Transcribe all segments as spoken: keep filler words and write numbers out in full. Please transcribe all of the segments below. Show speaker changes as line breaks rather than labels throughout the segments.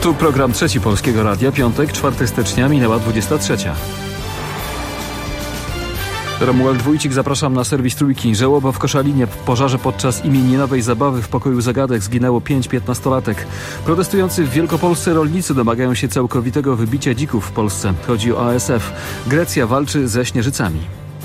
Tu program Trzeci Polskiego Radia, piątek, czwartego stycznia, minęła dwudziesta trzecia. Romuald Wójcik, zapraszam na serwis Trójki. Żałoba w Koszalinie. W pożarze podczas imieninowej zabawy w pokoju zagadek zginęło pięć piętnastolatek. Protestujący w Wielkopolsce rolnicy domagają się całkowitego wybicia dzików w Polsce. Chodzi o A S F. Grecja walczy ze śnieżycami.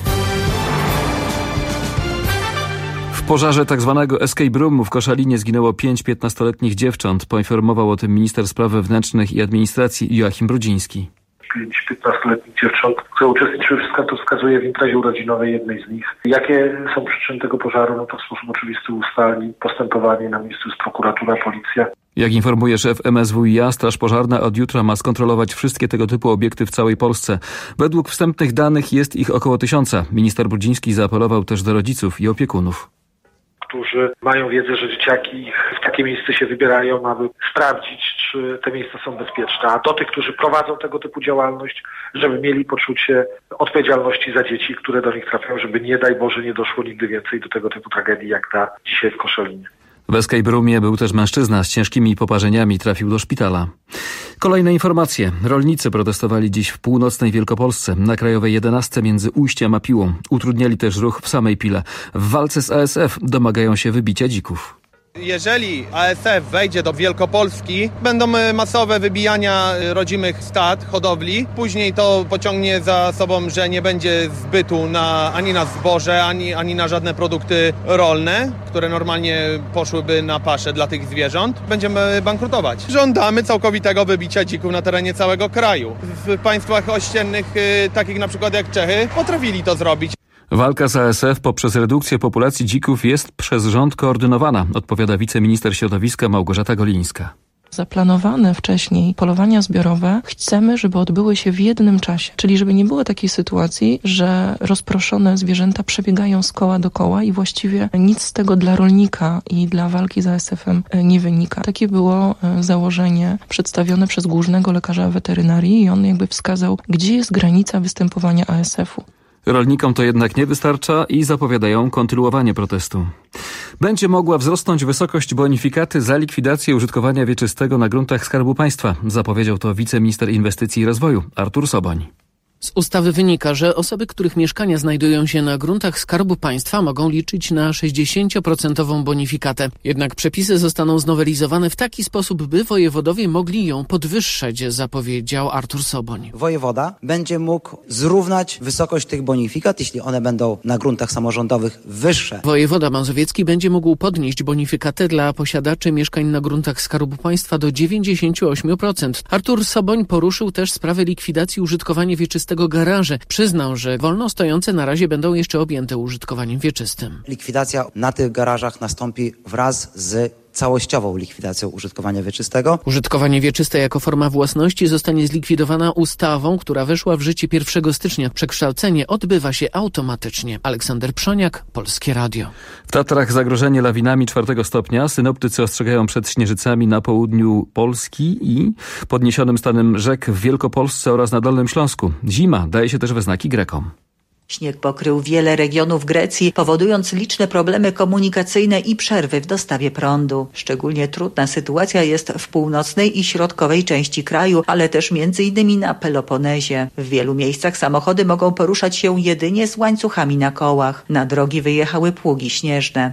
W pożarze tzw. escape roomu w Koszalinie zginęło pięć piętnastoletnich dziewcząt. Poinformował o tym minister spraw wewnętrznych i administracji Joachim Brudziński.
Pięć piętnastoletnich dziewcząt, które uczestniczyły, wszystko to wskazuje w imprezie urodzinowej jednej z nich. Jakie są przyczyny tego pożaru? No to w sposób oczywisty ustali postępowanie na miejscu jest prokuratura, policja.
Jak informuje szef M S W i A, Straż Pożarna od jutra ma skontrolować wszystkie tego typu obiekty w całej Polsce. Według wstępnych danych jest ich około tysiąca. Minister Brudziński zaapelował też do rodziców i opiekunów,
którzy mają wiedzę, że dzieciaki w takie miejsce się wybierają, aby sprawdzić, czy te miejsca są bezpieczne. A do tych, którzy prowadzą tego typu działalność, żeby mieli poczucie odpowiedzialności za dzieci, które do nich trafiają, żeby nie daj Boże nie doszło nigdy więcej do tego typu tragedii, jak ta dzisiaj w Koszalinie.
W escape roomie był też mężczyzna z ciężkimi poparzeniami, trafił do szpitala. Kolejne informacje. Rolnicy protestowali dziś w północnej Wielkopolsce, na Krajowej jedenastce między Ujściem a Piłą. Utrudniali też ruch w samej Pile. W walce z A S F domagają się wybicia dzików.
Jeżeli A S F wejdzie do Wielkopolski, będą masowe wybijania rodzimych stad, hodowli. Później to pociągnie za sobą, że nie będzie zbytu na, ani na zboże, ani, ani na żadne produkty rolne, które normalnie poszłyby na paszę dla tych zwierząt. Będziemy bankrutować. Żądamy całkowitego wybicia dzików na terenie całego kraju. W państwach ościennych, takich na przykład jak Czechy, potrafili to zrobić.
Walka z A S F poprzez redukcję populacji dzików jest przez rząd koordynowana, odpowiada wiceminister środowiska Małgorzata Golińska.
Zaplanowane wcześniej polowania zbiorowe chcemy, żeby odbyły się w jednym czasie. Czyli żeby nie było takiej sytuacji, że rozproszone zwierzęta przebiegają z koła do koła i właściwie nic z tego dla rolnika i dla walki z A S F-em nie wynika. Takie było założenie przedstawione przez głównego lekarza weterynarii i on jakby wskazał, gdzie jest granica występowania A S F-u.
Rolnikom to jednak nie wystarcza i zapowiadają kontynuowanie protestu. Będzie mogła wzrosnąć wysokość bonifikaty za likwidację użytkowania wieczystego na gruntach Skarbu Państwa. Zapowiedział to wiceminister inwestycji i rozwoju Artur Soboń.
Z ustawy wynika, że osoby, których mieszkania znajdują się na gruntach Skarbu Państwa, mogą liczyć na sześćdziesięcioprocentową bonifikatę. Jednak przepisy zostaną znowelizowane w taki sposób, by wojewodowie mogli ją podwyższać, zapowiedział Artur Soboń.
Wojewoda będzie mógł zrównać wysokość tych bonifikat, jeśli one będą na gruntach samorządowych wyższe.
Wojewoda mazowiecki będzie mógł podnieść bonifikatę dla posiadaczy mieszkań na gruntach Skarbu Państwa do dziewięćdziesiąt osiem procent. Artur Soboń poruszył też sprawę likwidacji użytkowania wieczystego garaże. Przyznał, że wolno stojące na razie będą jeszcze objęte użytkowaniem wieczystym.
Likwidacja na tych garażach nastąpi wraz z całościową likwidacją użytkowania wieczystego.
Użytkowanie wieczyste jako forma własności zostanie zlikwidowana ustawą, która weszła w życie pierwszego stycznia. Przekształcenie odbywa się automatycznie. Aleksander Przoniak, Polskie Radio.
W Tatrach zagrożenie lawinami czwartego stopnia. Synoptycy ostrzegają przed śnieżycami na południu Polski i podniesionym stanem rzek w Wielkopolsce oraz na Dolnym Śląsku. Zima daje się też we znaki Grekom.
Śnieg pokrył wiele regionów Grecji, powodując liczne problemy komunikacyjne i przerwy w dostawie prądu. Szczególnie trudna sytuacja jest w północnej i środkowej części kraju, ale też między innymi na Peloponezie. W wielu miejscach samochody mogą poruszać się jedynie z łańcuchami na kołach. Na drogi wyjechały pługi śnieżne.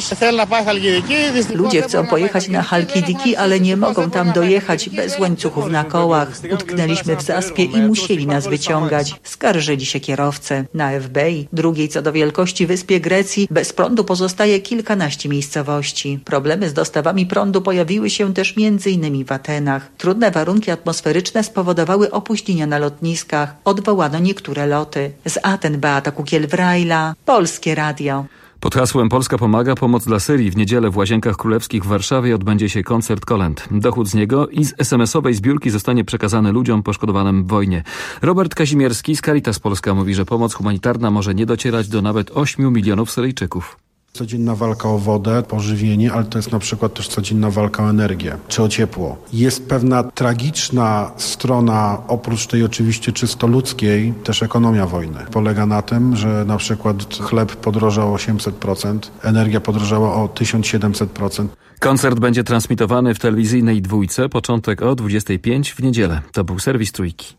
Ludzie chcą pojechać na Halkidiki, ale nie mogą tam dojechać bez łańcuchów na kołach. Utknęliśmy w zaspie i musieli nas wyciągać. Skarżyli się kierowcy. Na Evbei, drugiej co do wielkości wyspie Grecji, bez prądu pozostaje kilkanaście miejscowości. Problemy z dostawami prądu pojawiły się też między innymi w Atenach. Trudne warunki atmosferyczne spowodowały opóźnienia na lotniskach. Odwołano niektóre loty. Z Aten Beata Kukiel-Wrajla, Polskie Radio.
Pod hasłem Polska pomaga, pomoc dla Syrii w niedzielę w Łazienkach Królewskich w Warszawie odbędzie się koncert kolęd. Dochód z niego i z es em esowej zbiórki zostanie przekazany ludziom poszkodowanym w wojnie. Robert Kazimierski z Caritas Polska mówi, że pomoc humanitarna może nie docierać do nawet ośmiu milionów Syryjczyków.
Codzienna walka o wodę, pożywienie, ale to jest na przykład też codzienna walka o energię czy o ciepło. Jest pewna tragiczna strona, oprócz tej oczywiście czysto ludzkiej, też ekonomia wojny. Polega na tym, że na przykład chleb podrożał o osiemset procent, energia podrożała o tysiąc siedemset procent.
Koncert będzie transmitowany w telewizyjnej dwójce, początek o dwudziestej piątej w niedzielę. To był serwis Trójki.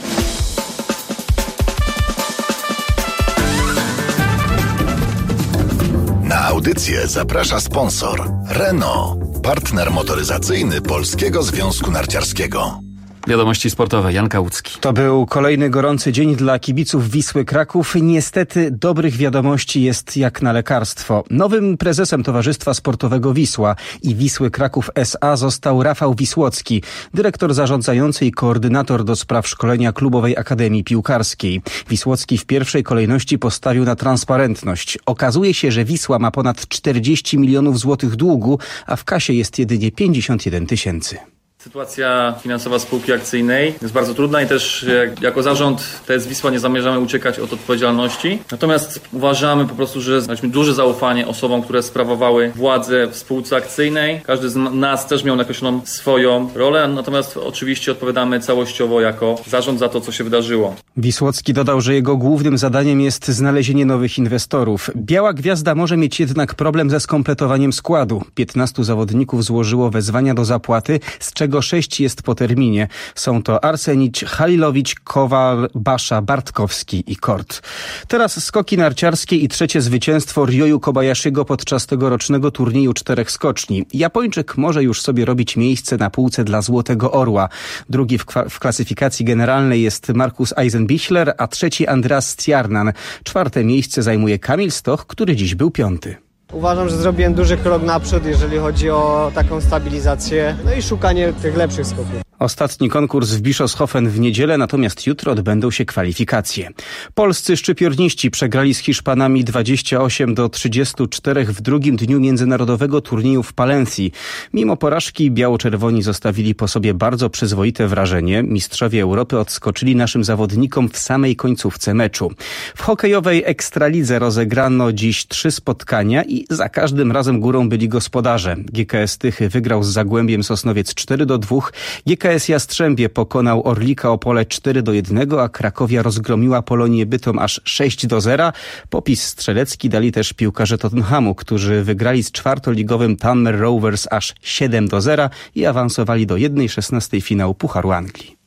Na audycję zaprasza sponsor Renault, partner motoryzacyjny Polskiego Związku Narciarskiego.
Wiadomości sportowe, Jan Kałucki.
To był kolejny gorący dzień dla kibiców Wisły Kraków. Niestety dobrych wiadomości jest jak na lekarstwo. Nowym prezesem Towarzystwa Sportowego Wisła i Wisły Kraków S A został Rafał Wisłocki, dyrektor zarządzający i koordynator do spraw szkolenia Klubowej Akademii Piłkarskiej. Wisłocki w pierwszej kolejności postawił na transparentność. Okazuje się, że Wisła ma ponad czterdzieści milionów złotych długu, a w kasie jest jedynie pięćdziesiąt jeden tysięcy.
Sytuacja finansowa spółki akcyjnej jest bardzo trudna i też jak, jako zarząd T S Wisła nie zamierzamy uciekać od odpowiedzialności. Natomiast uważamy po prostu, że mieliśmy duże zaufanie osobom, które sprawowały władzę w spółce akcyjnej. Każdy z nas też miał nakreśloną swoją rolę, natomiast oczywiście odpowiadamy całościowo jako zarząd za to, co się wydarzyło.
Wisłocki dodał, że jego głównym zadaniem jest znalezienie nowych inwestorów. Biała Gwiazda może mieć jednak problem ze skompletowaniem składu. piętnastu zawodników złożyło wezwania do zapłaty, z czego sześć jest po terminie. Są to Arsenicz, Halilowicz, Kowal, Basza, Bartkowski i Kort. Teraz skoki narciarskie i trzecie zwycięstwo Ryoyu Kobayashiego podczas tegorocznego turnieju czterech skoczni. Japończyk może już sobie robić miejsce na półce dla Złotego Orła. Drugi w, w klasyfikacji generalnej jest Markus Eisenbichler, a trzeci Andreas Stjarnan. Czwarte miejsce zajmuje Kamil Stoch, który dziś był piąty.
Uważam, że zrobiłem duży krok naprzód, jeżeli chodzi o taką stabilizację, no i szukanie tych lepszych skoków.
Ostatni konkurs w Bischofshofen w niedzielę, natomiast jutro odbędą się kwalifikacje. Polscy szczypiorniści przegrali z Hiszpanami dwadzieścia osiem do trzydziestu czterech w drugim dniu międzynarodowego turnieju w Palencji. Mimo porażki biało-czerwoni zostawili po sobie bardzo przyzwoite wrażenie. Mistrzowie Europy odskoczyli naszym zawodnikom w samej końcówce meczu. W hokejowej Ekstralidze rozegrano dziś trzy spotkania i za każdym razem górą byli gospodarze. G K S Tychy wygrał z Zagłębiem Sosnowiec cztery do dwóch, G K S Jastrzębie pokonał Orlika Opole cztery do jednego, a Krakowia rozgromiła Polonię Bytom aż sześć do zera. Popis strzelecki dali też piłkarze Tottenhamu, którzy wygrali z czwartoligowym Tammer Rovers aż siedem do zera i awansowali do jednej szesnastej finału Pucharu Anglii.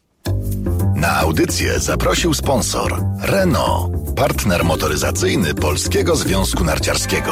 Na audycję zaprosił sponsor Renault, partner motoryzacyjny Polskiego Związku Narciarskiego.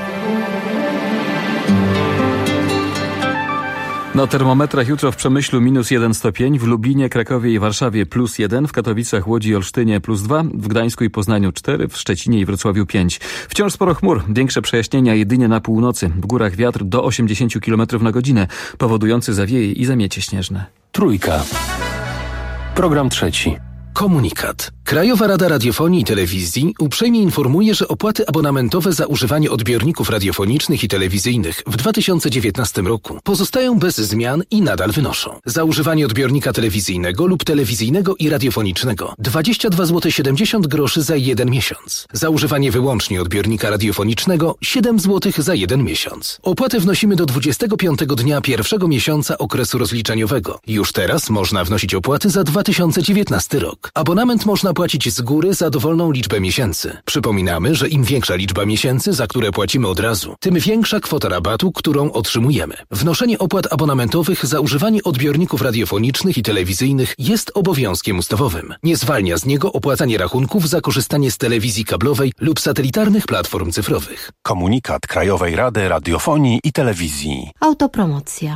Na termometrach jutro w Przemyślu minus jeden stopień, w Lublinie, Krakowie i Warszawie plus jeden, w Katowicach, Łodzi i Olsztynie plus dwa, w Gdańsku i Poznaniu cztery, w Szczecinie i Wrocławiu pięć. Wciąż sporo chmur, większe przejaśnienia jedynie na północy. W górach wiatr do osiemdziesięciu kilometrów na godzinę, powodujący zawieje i zamiecie śnieżne.
Trójka. Program trzeci. Komunikat. Krajowa Rada Radiofonii i Telewizji uprzejmie informuje, że opłaty abonamentowe za używanie odbiorników radiofonicznych i telewizyjnych w dwa tysiące dziewiętnastym roku pozostają bez zmian i nadal wynoszą. Za używanie odbiornika telewizyjnego lub telewizyjnego i radiofonicznego dwadzieścia dwa złote siedemdziesiąt groszy za jeden miesiąc. Za używanie wyłącznie odbiornika radiofonicznego siedem złotych za jeden miesiąc. Opłatę wnosimy do dwudziestego piątego dnia pierwszego miesiąca okresu rozliczeniowego. Już teraz można wnosić opłaty za dwa tysiące dziewiętnasty rok. Abonament można płacić z góry za dowolną liczbę miesięcy. Przypominamy, że im większa liczba miesięcy, za które płacimy od razu, tym większa kwota rabatu, którą otrzymujemy. Wnoszenie opłat abonamentowych za używanie odbiorników radiofonicznych i telewizyjnych jest obowiązkiem ustawowym. Nie zwalnia z niego opłacanie rachunków za korzystanie z telewizji kablowej lub satelitarnych platform cyfrowych.
Komunikat Krajowej Rady Radiofonii i Telewizji.
Autopromocja.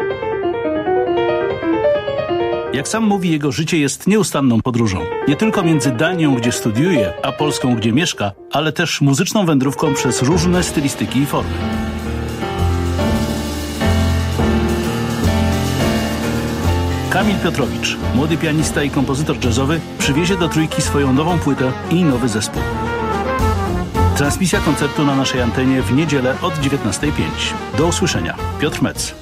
Jak sam mówi, jego życie jest nieustanną podróżą. Nie tylko między Danią, gdzie studiuje, a Polską, gdzie mieszka, ale też muzyczną wędrówką przez różne stylistyki i formy. Kamil Piotrowicz, młody pianista i kompozytor jazzowy, przywiezie do Trójki swoją nową płytę i nowy zespół. Transmisja koncertu na naszej antenie w niedzielę od dziewiętnastej pięć. Do usłyszenia. Piotr Metz.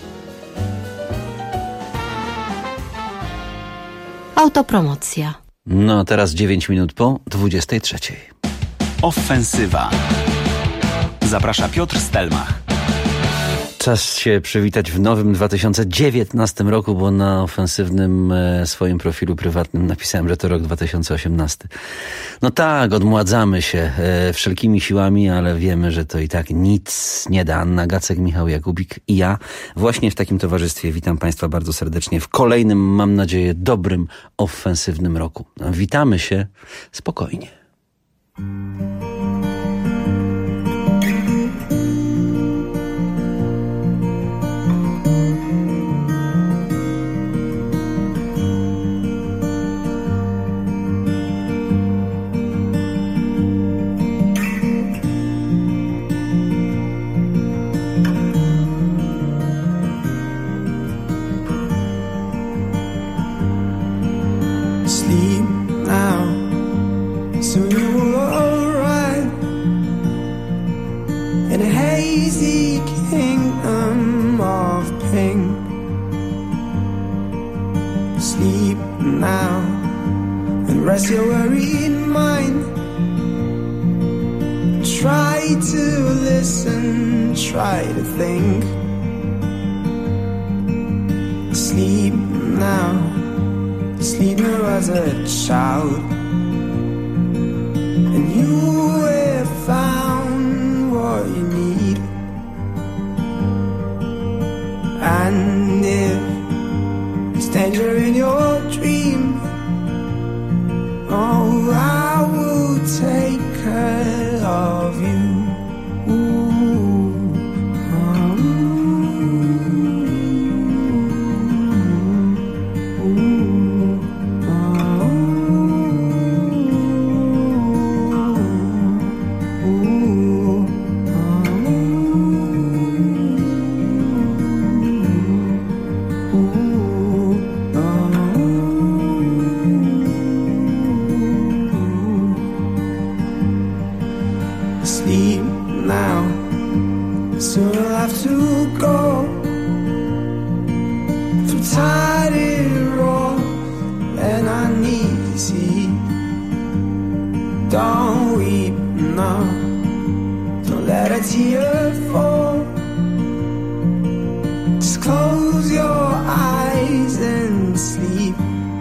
Autopromocja.
No, teraz dziewięć minut po dwudziestej trzeciej.
Ofensywa. Zaprasza Piotr Stelmach.
Czas się przywitać w nowym dwa tysiące dziewiętnastym roku, bo na ofensywnym e, swoim profilu prywatnym napisałem, że to rok dwa tysiące osiemnasty. No tak, odmładzamy się e, wszelkimi siłami, ale wiemy, że to i tak nic nie da. Anna Gacek, Michał Jakubik i ja właśnie w takim towarzystwie witam Państwa bardzo serdecznie w kolejnym, mam nadzieję, dobrym, ofensywnym roku. Witamy się spokojnie.
Your worried mind. Try to listen, try to think. Sleep now, sleep now as a child, and you have found what you need. And if there's danger in your dream, oh, I will take care of you. Ooh, oh, ooh, oh, ooh, sleep now, soon I'll have to go through tidy roads and I need to see. Don't weep, no, don't let a tear fall. Just close your eyes and sleep.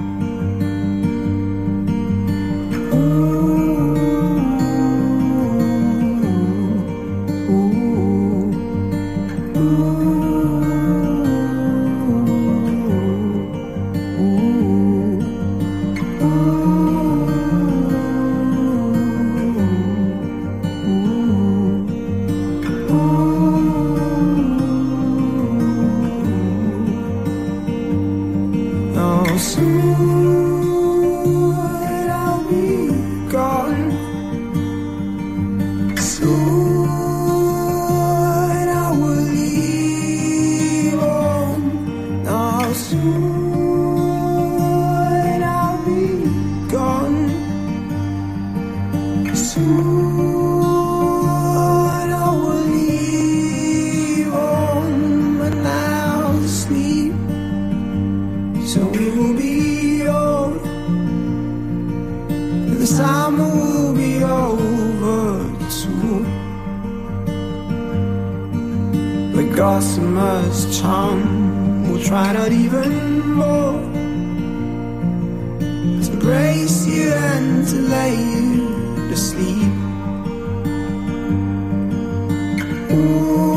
Gossamer's charm will try not even more to embrace you and to lay you to sleep. Ooh.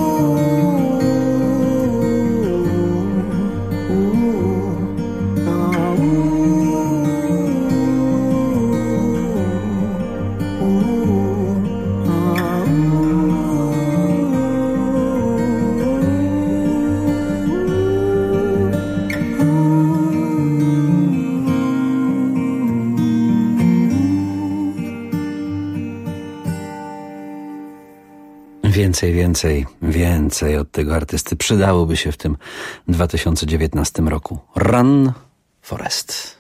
Więcej, więcej, więcej od tego artysty przydałoby się w tym dwa tysiące dziewiętnastym roku. Run, Forest.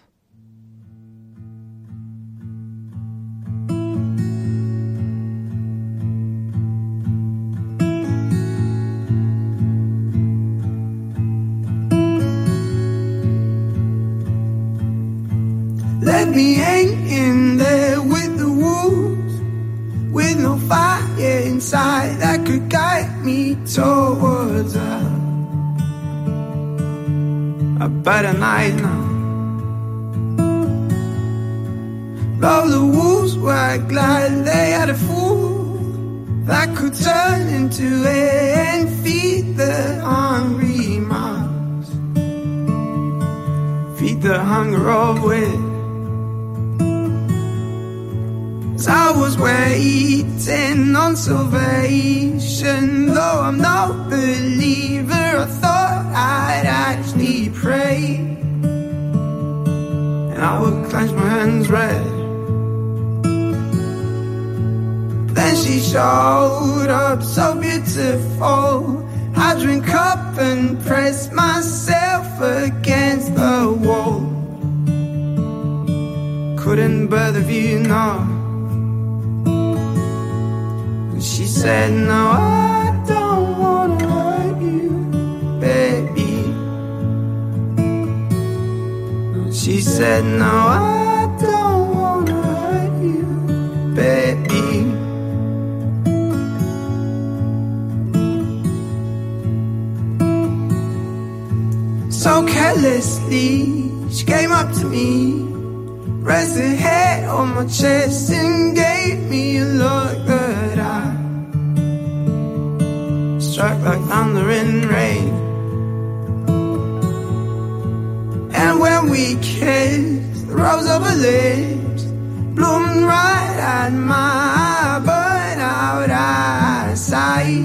Let me hang in there with the wolves, with no fire inside that that could guide me towards a, a better night now. Though the wolves were glad they had a fool that could turn into air and feed the hungry mouths, feed the hunger of wit. I was waiting on salvation, though I'm no believer. I thought I'd actually pray, and I would clench my hands red. Then she showed up so beautiful. I drink up and press myself against the wall. Couldn't bear the view, no. She said, no, I don't wanna hurt you, baby. She said, no, I don't wanna hurt you, baby. So carelessly, she came up to me, rested her head on my chest and gave me a look that I struck like thunder and rain. And when we kissed, the rose of her lips bloomed right at my burnt-out eyesight.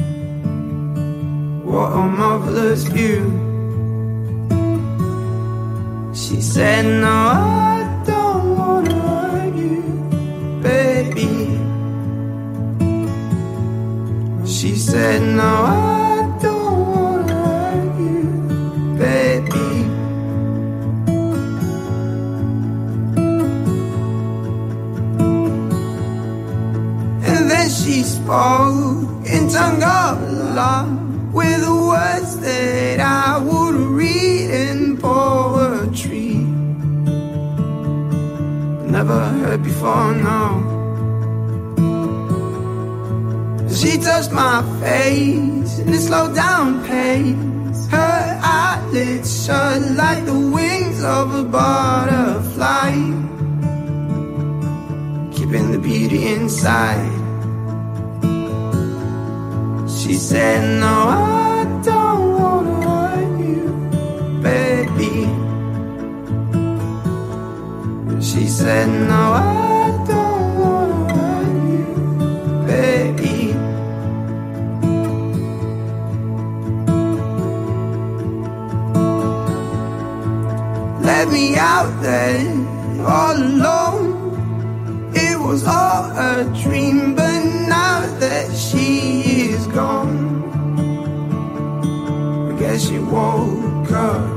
What a marvelous view. She said, no, I don't wanna hurt you, baby. She said, no, I don't wanna hurt you, baby. And then she spoke in tongue of love, with the words that I would read in poetry. Never heard before, no. She touched my face in a slow down pace. Her eyelids shut like the wings of a butterfly, keeping the beauty inside. She said, no, I don't wanna hurt you, baby. She said, no, I don't wanna hurt you, baby. Let me out there all alone. It was all a dream, but now that she is gone, I guess she woke up.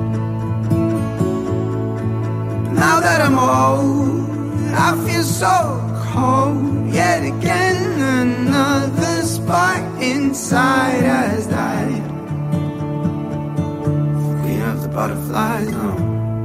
Now that I'm old, I feel so cold. Yet again, another spark inside has died. Queen of the butterflies, no.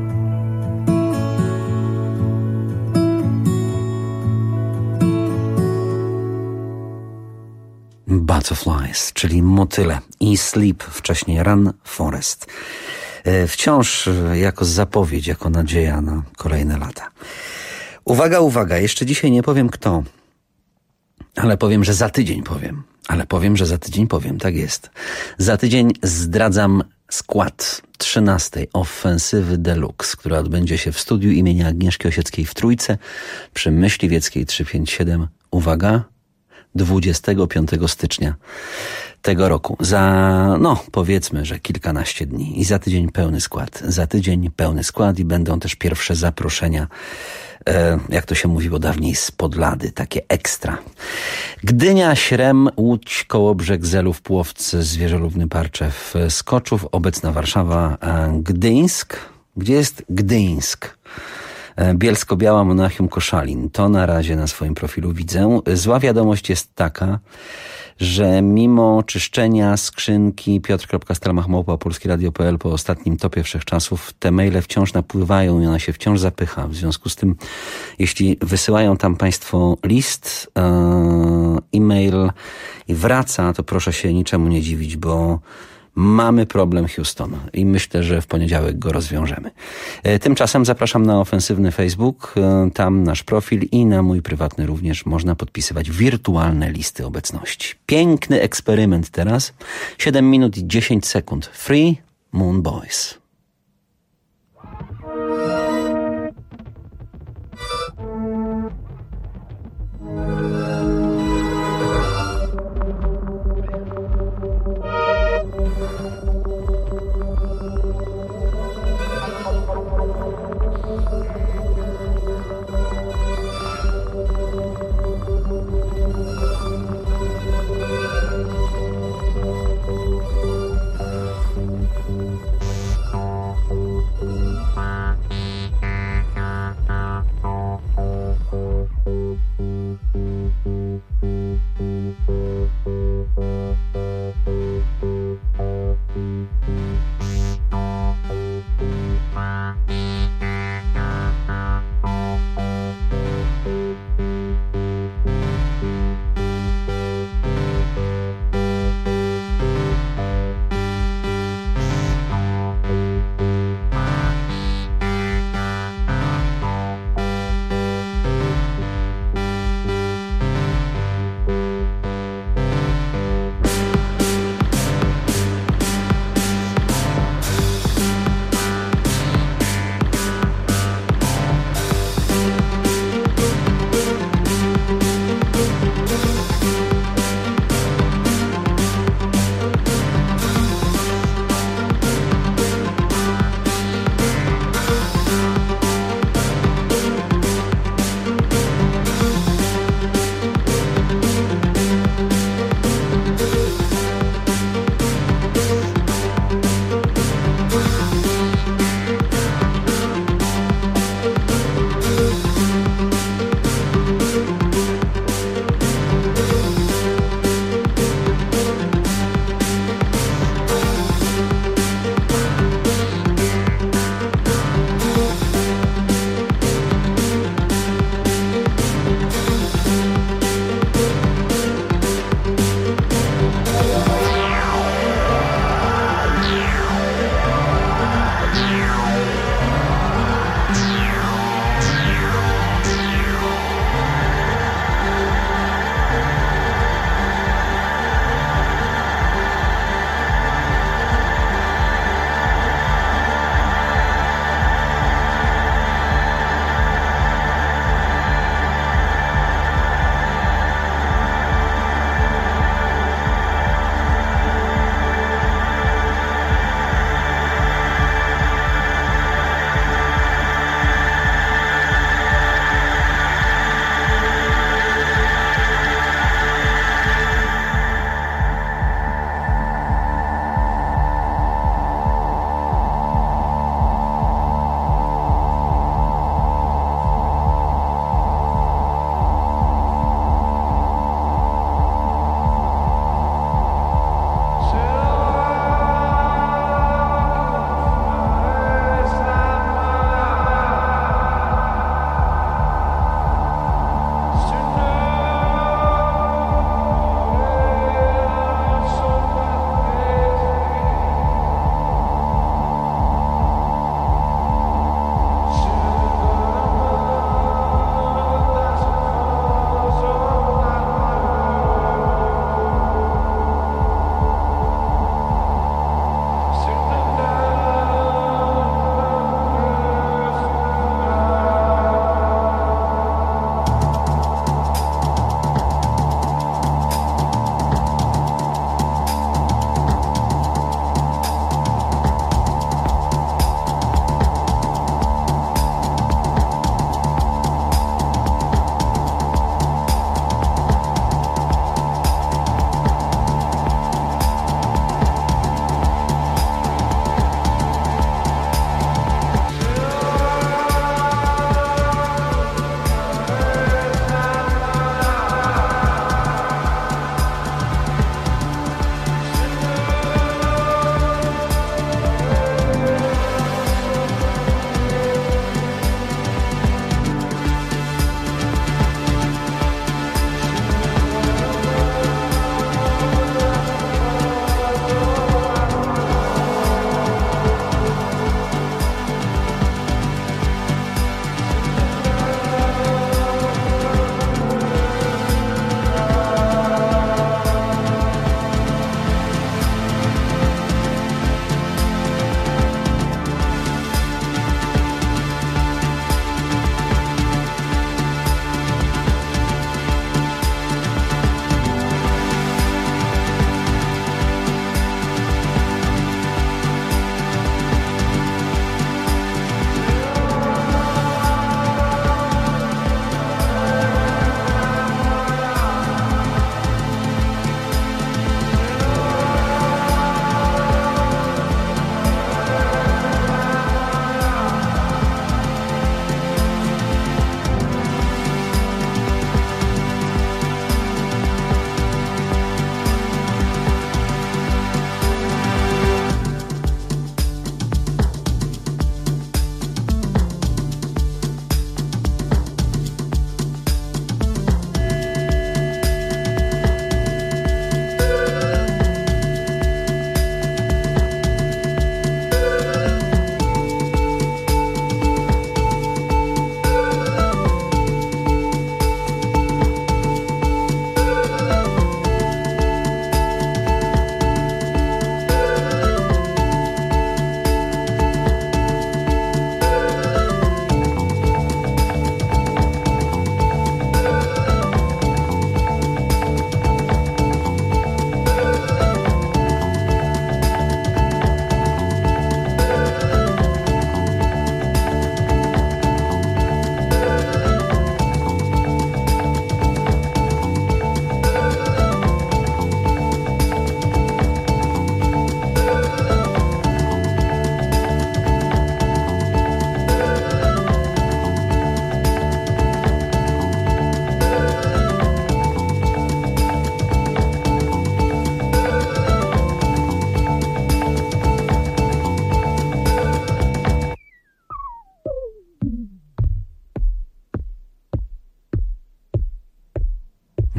Butterflies, czyli motyle, i Sleep, wcześniej Run Forest. Wciąż jako zapowiedź, jako nadzieja na kolejne lata. Uwaga, uwaga, jeszcze dzisiaj nie powiem kto, ale powiem, że za tydzień powiem. Ale powiem, że za tydzień powiem, tak jest. Za tydzień zdradzam skład trzynastej Ofensywy Deluxe, która odbędzie się w studiu imienia Agnieszki Osieckiej w Trójce przy Myśliwieckiej trzysta pięćdziesiąt siedem. Uwaga, dwudziestego piątego stycznia tego roku. Za, no, powiedzmy, że kilkanaście dni. I za tydzień pełny skład. Za tydzień pełny skład i będą też pierwsze zaproszenia, e, jak to się mówiło dawniej, z Podlady, takie ekstra. Gdynia, Śrem, Łódź, Kołobrzeg, Zelów, Płowce, Zwierzolubny, Parczew, Skoczów, obecna Warszawa, e, Gdyńsk. Gdzie jest Gdyńsk? Bielsko-Biała, Monachium, Koszalin. To na razie na swoim profilu widzę. Zła wiadomość jest taka, że mimo czyszczenia skrzynki piotr kropka stelmach małpa polskie radio kropka p l po ostatnim topie wszechczasów te maile wciąż napływają i ona się wciąż zapycha. W związku z tym, jeśli wysyłają tam Państwo list, e-mail i wraca, to proszę się niczemu nie dziwić, bo mamy problem Houston i myślę, że w poniedziałek go rozwiążemy. Tymczasem zapraszam na ofensywny Facebook, tam nasz profil i na mój prywatny również można podpisywać wirtualne listy obecności. Piękny eksperyment teraz. siedem minut i dziesięć sekund. Free Moon Boys.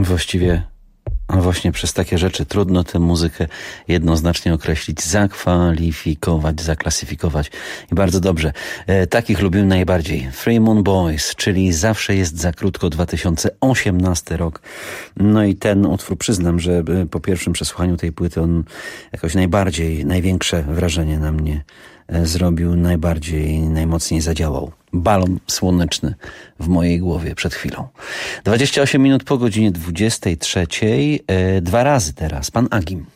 Właściwie a właśnie przez takie rzeczy trudno tę muzykę jednoznacznie określić, zakwalifikować, zaklasyfikować. I bardzo dobrze. E, takich lubimy najbardziej. Three Moon Boys, czyli Zawsze jest za krótko, dwa tysiące osiemnasty rok. No i ten utwór, przyznam, że po pierwszym przesłuchaniu tej płyty on jakoś najbardziej, największe wrażenie na mnie zrobił, najbardziej, najmocniej zadziałał. Balon słoneczny w mojej głowie przed chwilą. dwadzieścia osiem minut po godzinie dwudziestej trzeciej. E, dwa razy teraz. Pan Agim.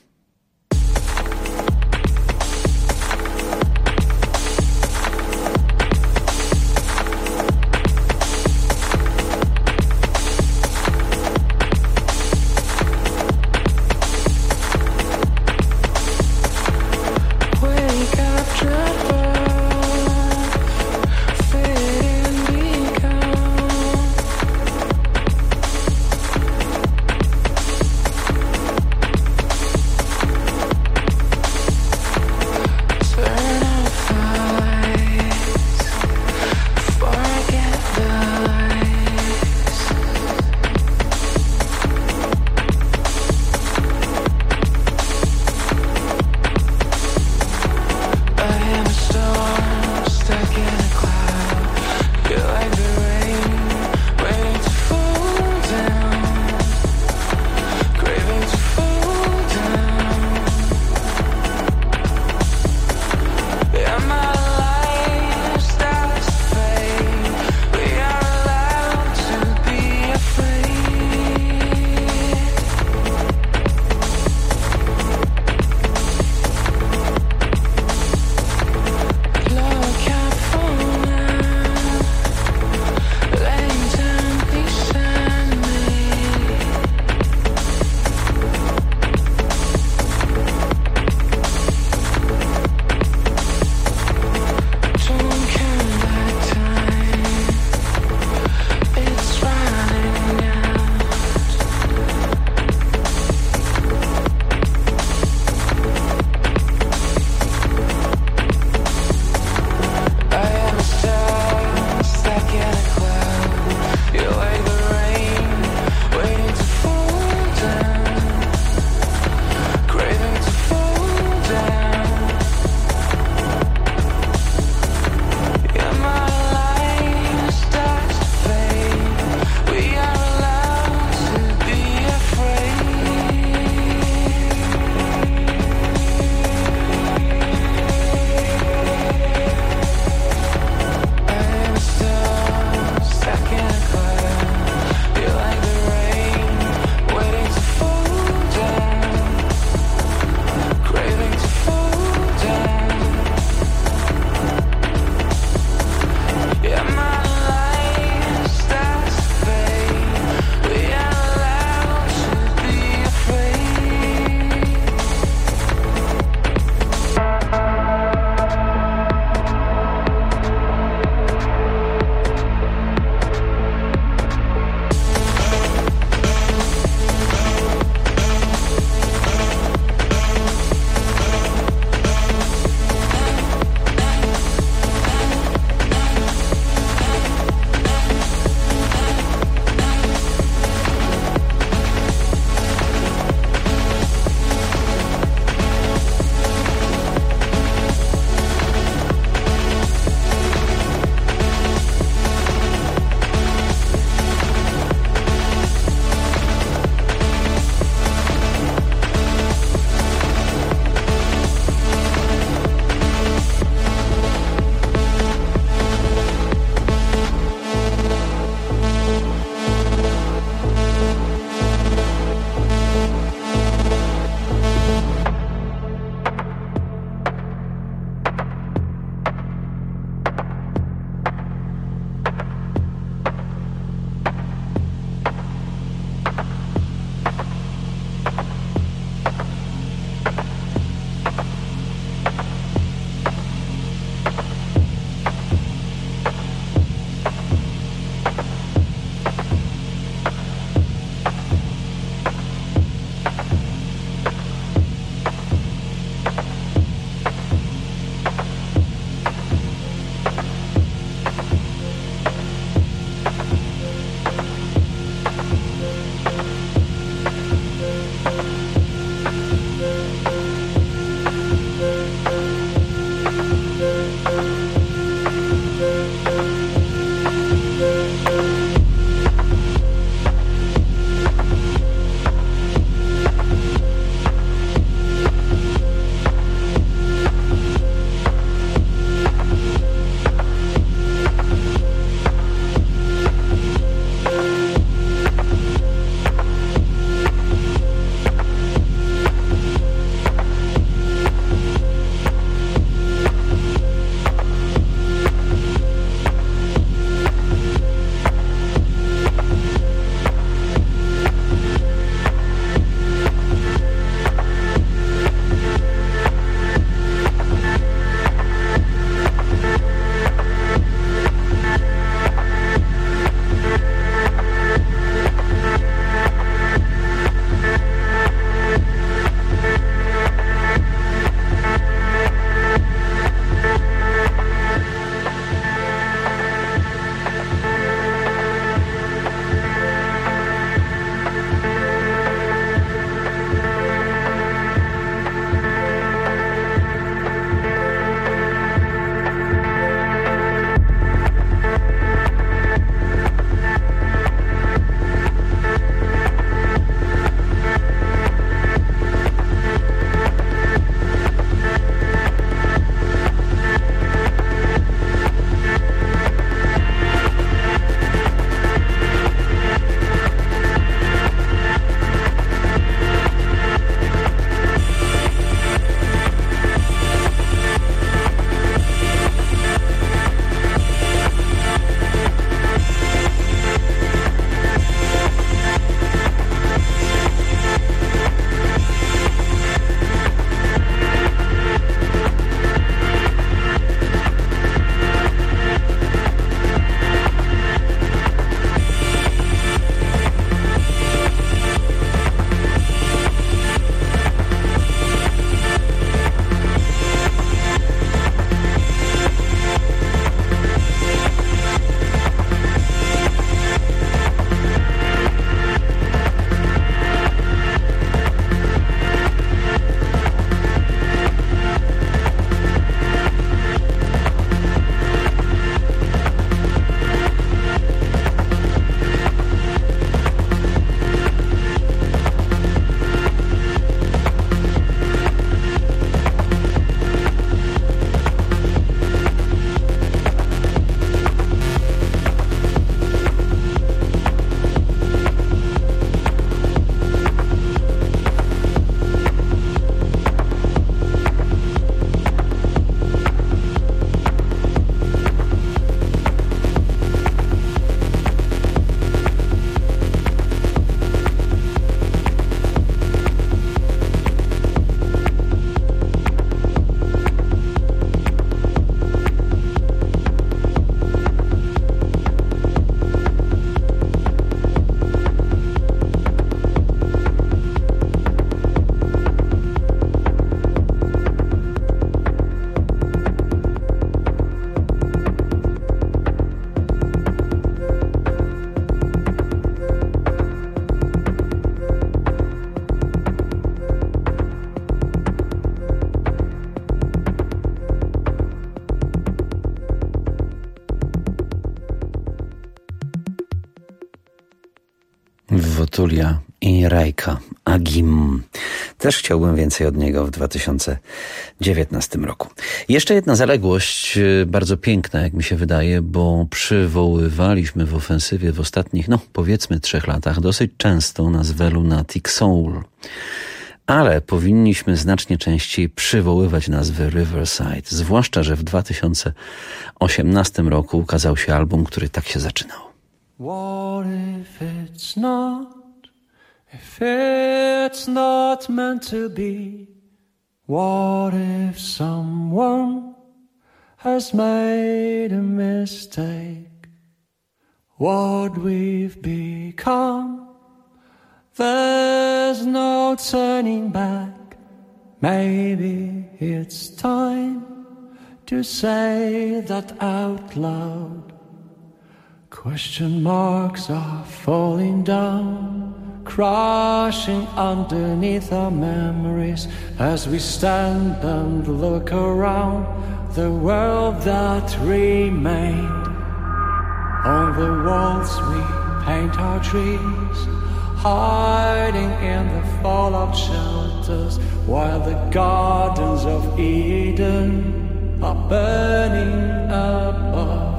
Tulia i Rajka Agim. Też chciałbym więcej od niego w dwa tysiące dziewiętnastym roku. Jeszcze jedna zaległość, bardzo piękna, jak mi się wydaje, bo przywoływaliśmy w ofensywie w ostatnich, no powiedzmy trzech latach dosyć często nazwę Lunatic Soul. Ale powinniśmy znacznie częściej przywoływać nazwę Riverside, zwłaszcza, że w dwa tysiące osiemnastym roku ukazał się album, który tak się zaczynał.
What if it's not, if it's not meant to be? What if someone has made a mistake? What we've become, there's no turning back. Maybe it's time to say that out loud. Question marks are falling down, crashing underneath our memories as we stand and look around the world that remained. On the walls we paint our trees, hiding in the fallout shelters, while the gardens of Eden are burning above.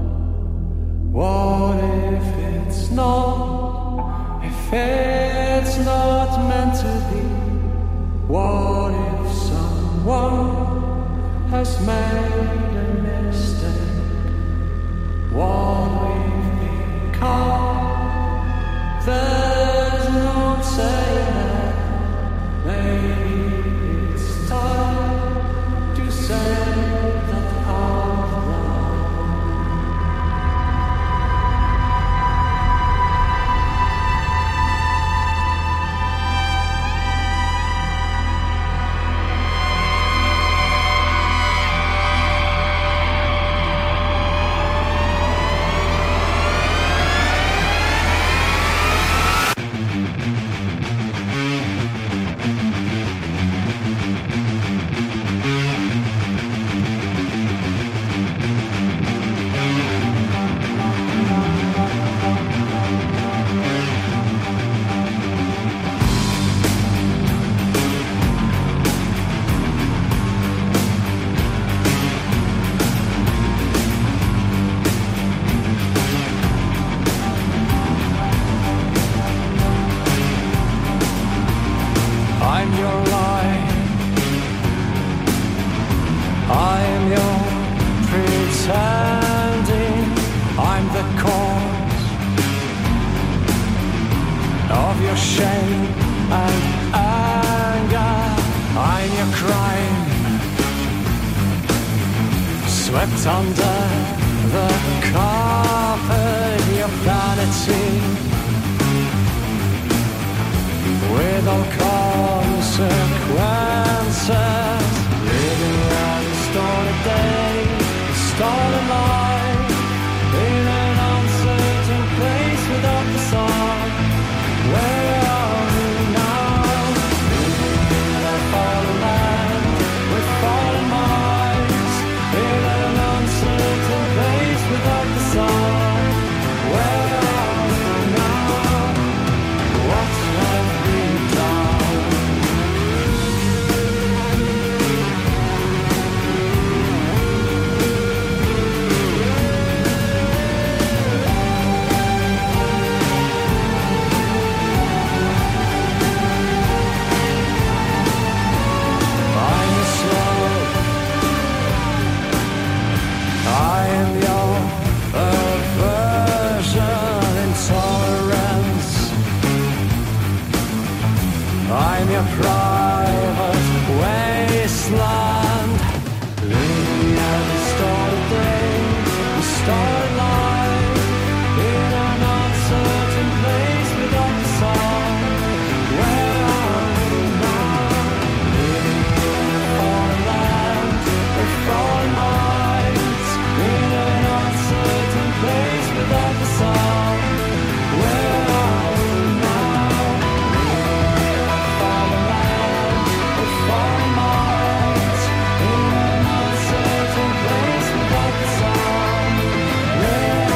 What if it's not, if it's not meant to be? What if someone has made a mistake? What we've become, there's no saying that. Maybe it's time to say that out loud. Under the carpet, your vanity, with all consequences, living around a stolen day, a stolen life, in an uncertain place without the sun. Where are we now? Living in a fallen land with fallen minds, in an uncertain place without the sun. Where are we now? What have we done? I'm a slave, I am your aversion, intolerance. I'm your private wasteland, living at the start of day, the start of life, in an uncertain place without the sun. Where are we now? Living in a foreign land with foreign minds, in an uncertain place without the sun. Where are we now? Living in a foreign land with foreign minds, in an uncertain place without the sun. Where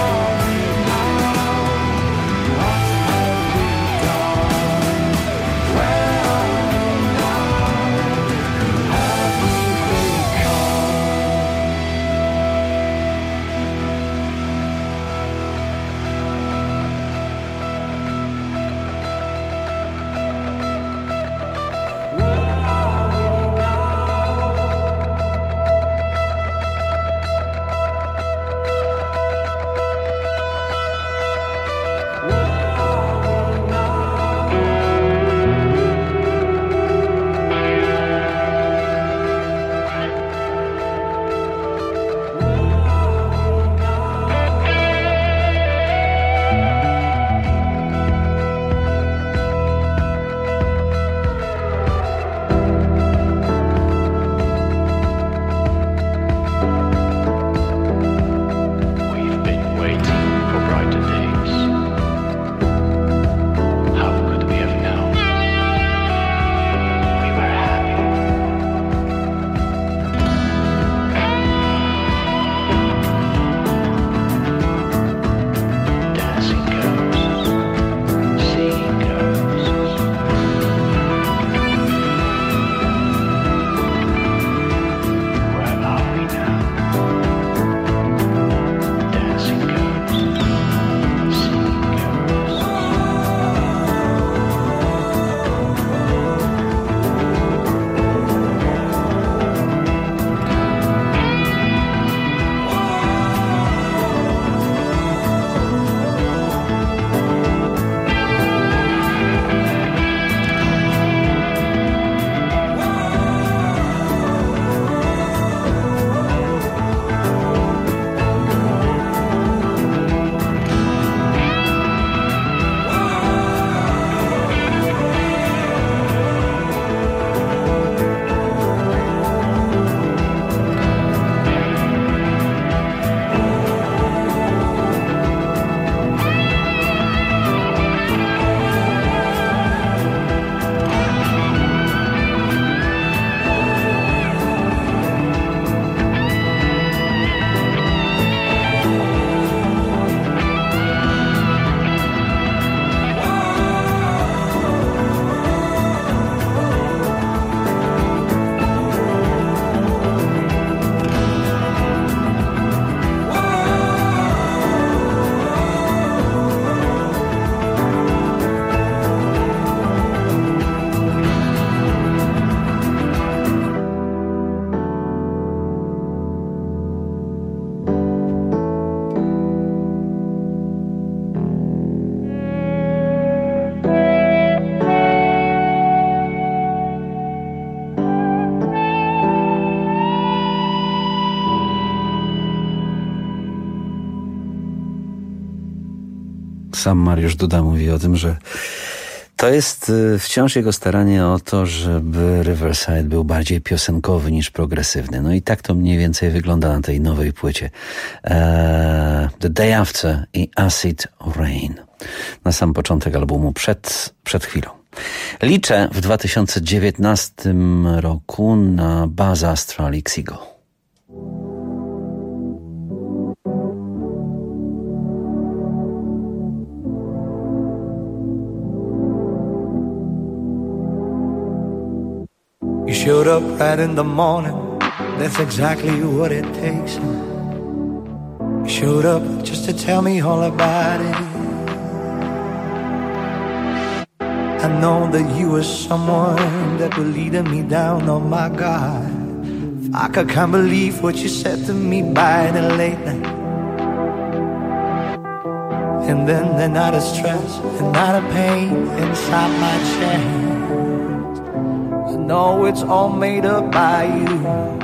sam Mariusz Duda mówi o tym, że to jest wciąż jego staranie o to, żeby Riverside był bardziej piosenkowy niż progresywny. No i tak to mniej więcej wygląda na tej nowej płycie. Eee, The Day After i Acid Rain. Na sam początek albumu, przed, przed chwilą. Liczę w dwa tysiące dziewiętnastym roku na Buzz Astral Ixigo.
You showed up right in the morning, that's exactly what it takes. You showed up just to tell me all about it. I know that you were someone that was leading me down, oh my God. I can't believe what you said to me by the late night. And then the night of stress, the night of pain inside my chest. I know it's all made up by you,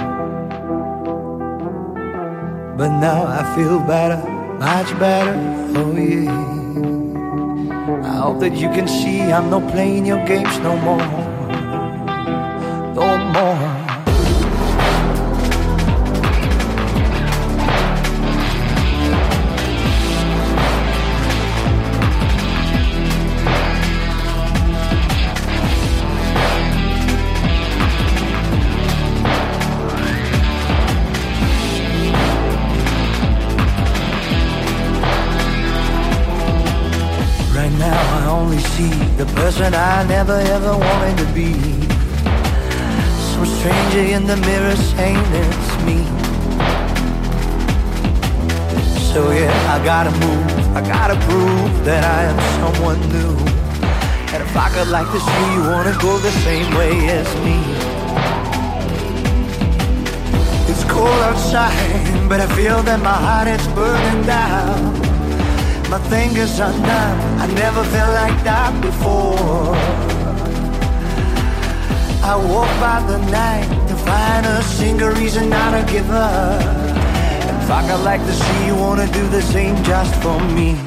but now I feel better, much better, oh yeah. I hope that you can see I'm not playing your games no more, no more. The person I never ever wanted to be. Some stranger in the mirror saying it's me. So yeah, I gotta move, I gotta prove that I am someone new. And if I could like to see you wanna go the same way as me. It's cold outside, but I feel that my heart is burning down. My fingers are numb, I never felt like that before. I walk by the night to find a single reason not to give up. And if I could like to see you wanna do the same just for me.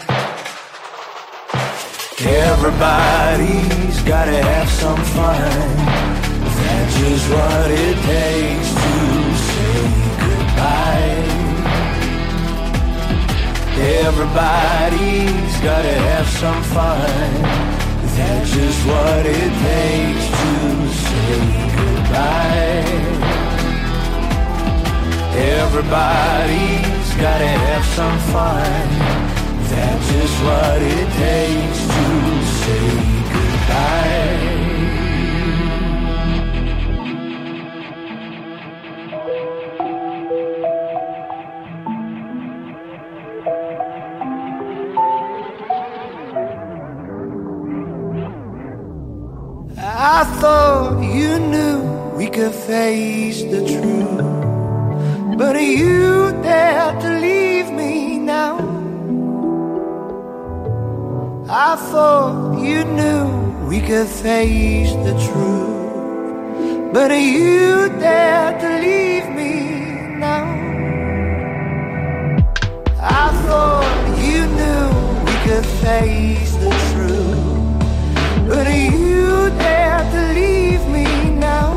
Everybody's gotta have some fun. That's just what it takes to say goodbye. Everybody's gotta have some fun. That's just what it takes to say goodbye. Everybody's gotta have some fun. That's just what it takes to say goodbye. I thought you knew we could face the truth, but you dared to leave me now. I thought you knew we could face the truth, but you dared to leave me now. I thought you knew we could face the truth, but you dared to leave me now.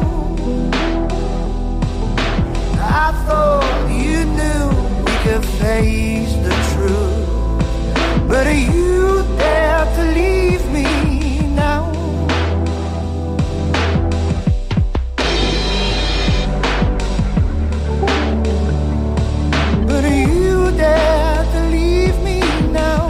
I thought you knew we could face the truth, but you dared to leave me now. But you dared to leave me now.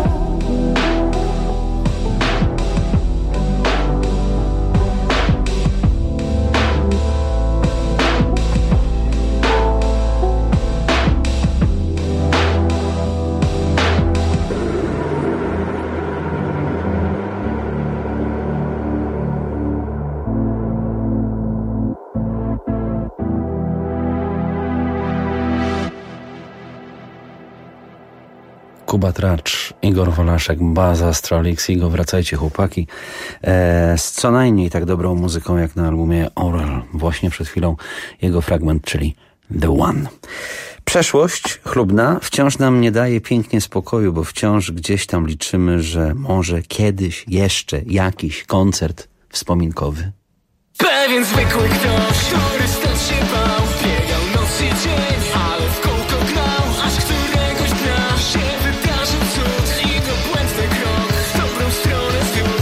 Kuba Tracz, Igor Wolaszek, Buzz Astral Ixigo. Wracajcie, chłopaki, e, z co najmniej tak dobrą muzyką jak na albumie Oral. Właśnie przed chwilą jego fragment, czyli The One. Przeszłość chlubna wciąż nam nie daje pięknie spokoju, bo wciąż gdzieś tam liczymy, że może kiedyś jeszcze jakiś koncert wspominkowy.
Pewien zwykły ktoś, który stąd się bał, biegał noc i dzień, ale w kółko gnał, aż któregoś dnia się wydarzył cud i to błędny krok w dobrą stronę zwiódł.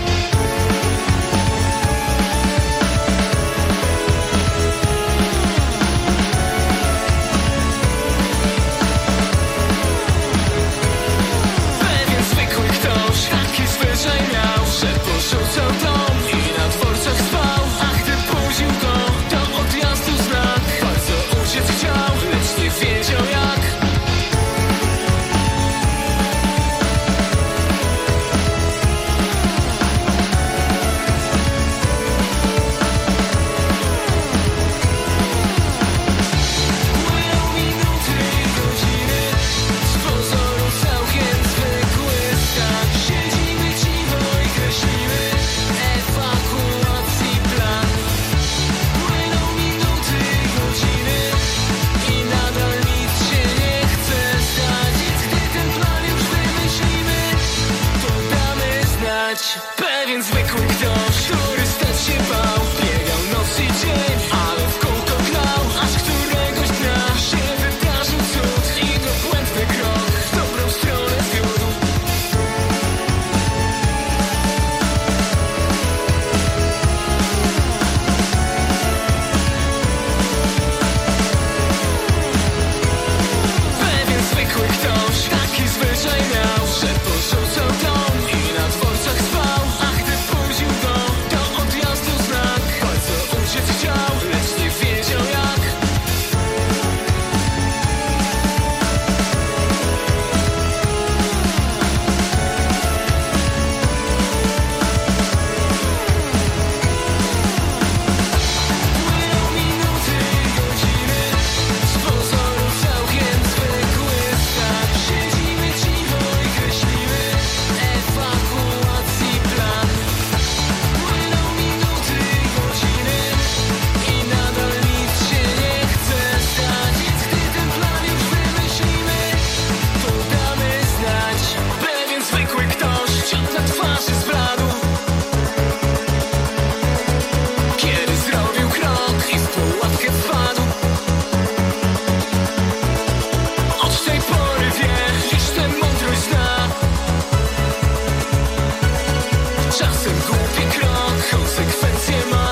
Pewien zwykły ktoś taki zwyczaj miał, że porzucał dom i na dworcach spał, a gdy budził go, to odjazdu znak. Bardzo uciec chciał, lecz nie wiedział jak. Płyną minuty i godziny, z pozoru całkiem zwykły stan. Siedzimy cicho i kreślimy ewakuacji plan. Płyną minuty i godziny i nadal nic się nie chce stać. Więc gdy ten plan już wymyślimy, to damy znać. Pewien zwykły ktoś, który stać się bał, biegał noc i dzień, ale w kółko gnał, aż któregoś dnia się wydarzył cud i to błędny krok w dobrą stronę zwiódł. Pewien zwykły ktoś taki zwyczaj miał, że porzucał dom i na dworcach spał, a gdy budził go, to odjazdu znak. Bardzo uciec chciał, lecz nie wiedział jak. Płyną minuty i godziny, z pozoru całkiem zwykły stan. Siedzimy cicho i kreślimy ewakuacji plan. Płyną minuty i godziny i nadal nic się nie chce stać. Więc gdy ten plan już wymyślimy, to damy znać. Pewien zwykły ktoś ciąg na twarzy zbladł, kiedy zrobił krok i w pułapkę wpadł. Od tej pory wie, iż tę mądrość zna. Czasem głupi krok konsekwencje ma.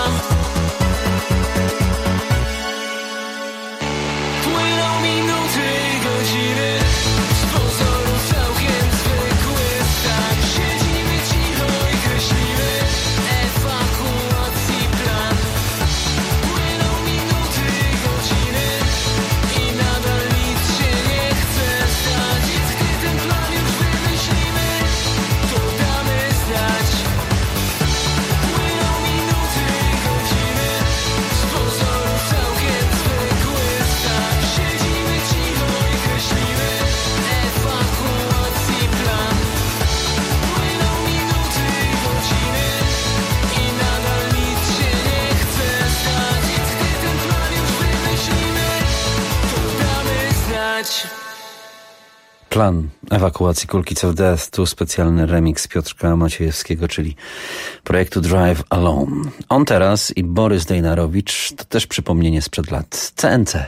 Płyną minuty i godziny, z pozoru całkiem zwykły stan. Siedzimy cicho i kreślimy ewakuacji plan. Płyną minuty i godziny i nadal nic się nie chce stać. Więc gdy ten plan już wymyślimy, to damy znać. Płyną minuty i godziny, z pozoru całkiem zwykły stan. Siedzimy cicho i kreślimy ewakuacji plan. Płyną minuty i godziny i nadal nic się nie chce stać. Więc gdy ten plan już wymyślimy, to damy znać.
Plan ewakuacji Kulkic of Death, tu specjalny remix Piotrka Maciejewskiego, czyli projektu Drive Alone. On teraz i Borys Dejnarowicz to też przypomnienie sprzed lat. C N C.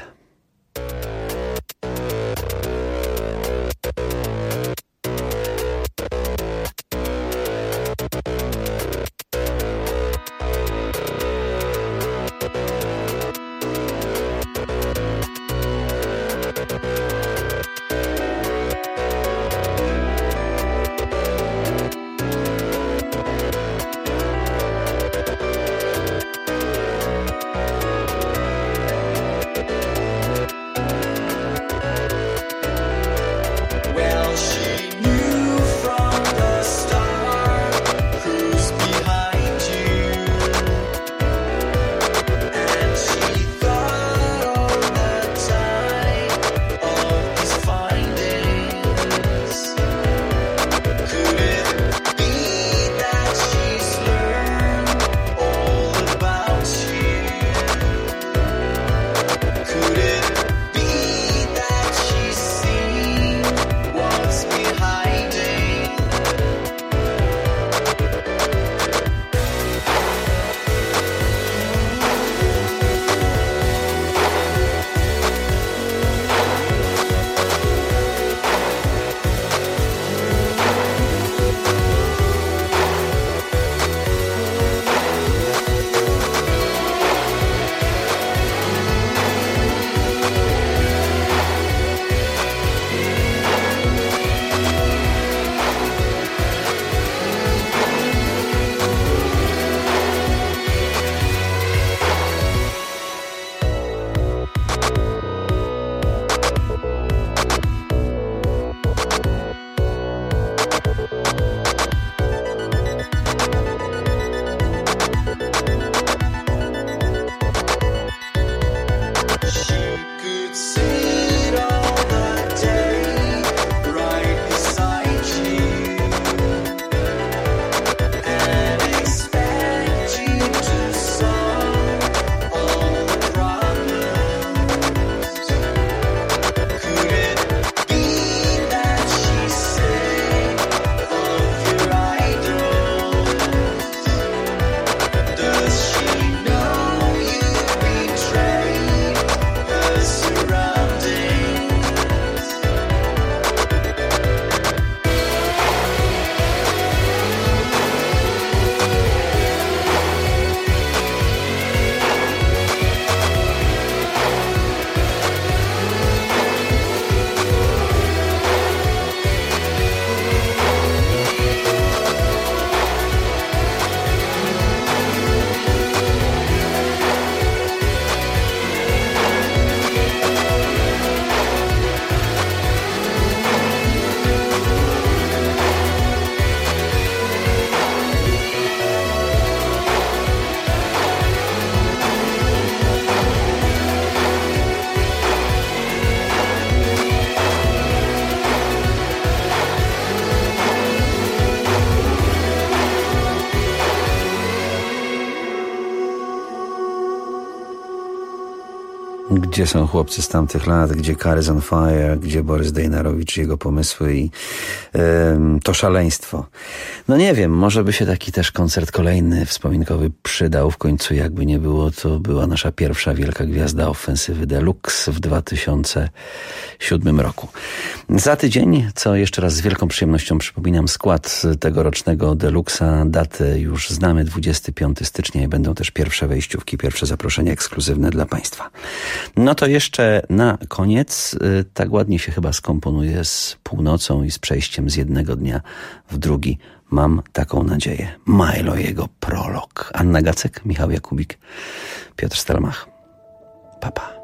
Gdzie są chłopcy z tamtych lat? Gdzie Cars on Fire? Gdzie Borys Dejnarowicz i jego pomysły i yy, to szaleństwo? No nie wiem, może by się taki też koncert kolejny, wspominkowy przydał. W końcu jakby nie było, to była nasza pierwsza wielka gwiazda ofensywy Deluxe w dwa tysiące siódmym roku. Za tydzień, co jeszcze raz z wielką przyjemnością przypominam, skład tegorocznego Deluxa. Datę już znamy, dwudziestego piątego stycznia i będą też pierwsze wejściówki, pierwsze zaproszenia ekskluzywne dla Państwa. No to jeszcze na koniec, tak ładnie się chyba skomponuje z północą i z przejściem z jednego dnia w drugi. Mam taką nadzieję. Milo, jego prolog. Anna Gacek, Michał Jakubik, Piotr Stelmach. Pa, pa.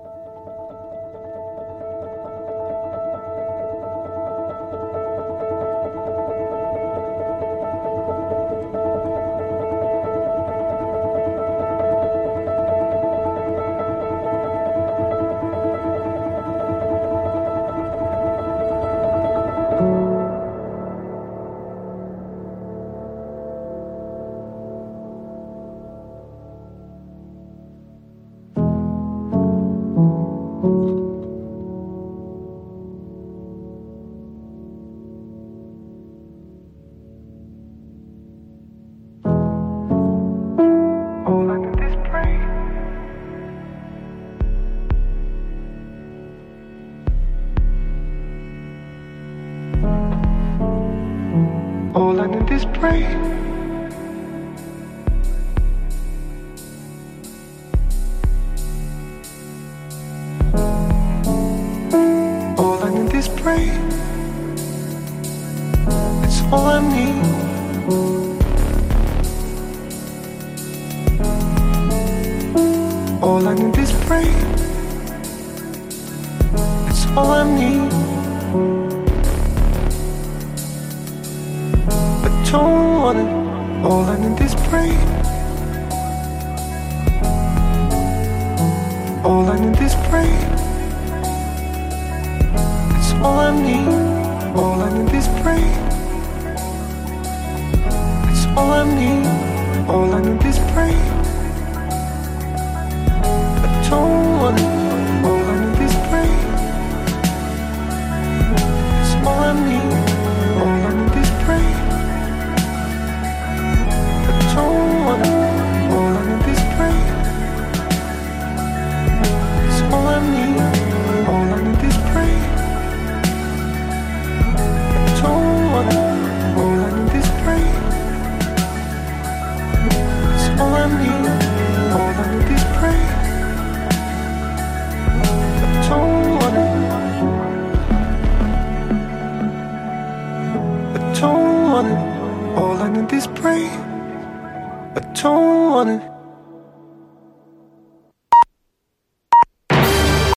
All I need is pray. All I need is pray. It's all I need. All I need is pray. It's all I need. Don't want it. All I need is pray. All I need is pray. It's all I need. All I need is pray. It's all I need. All I need is pray. I don't want it. All I need is pray. It's all I need. All I need is pray. Don't want it. All I need is pray. It's all I need. All I need is pray. Don't want it. All I need is pray. It's all I need. All I need is pray. Don't want it. Don't want it. All I need is pray. I don't want it.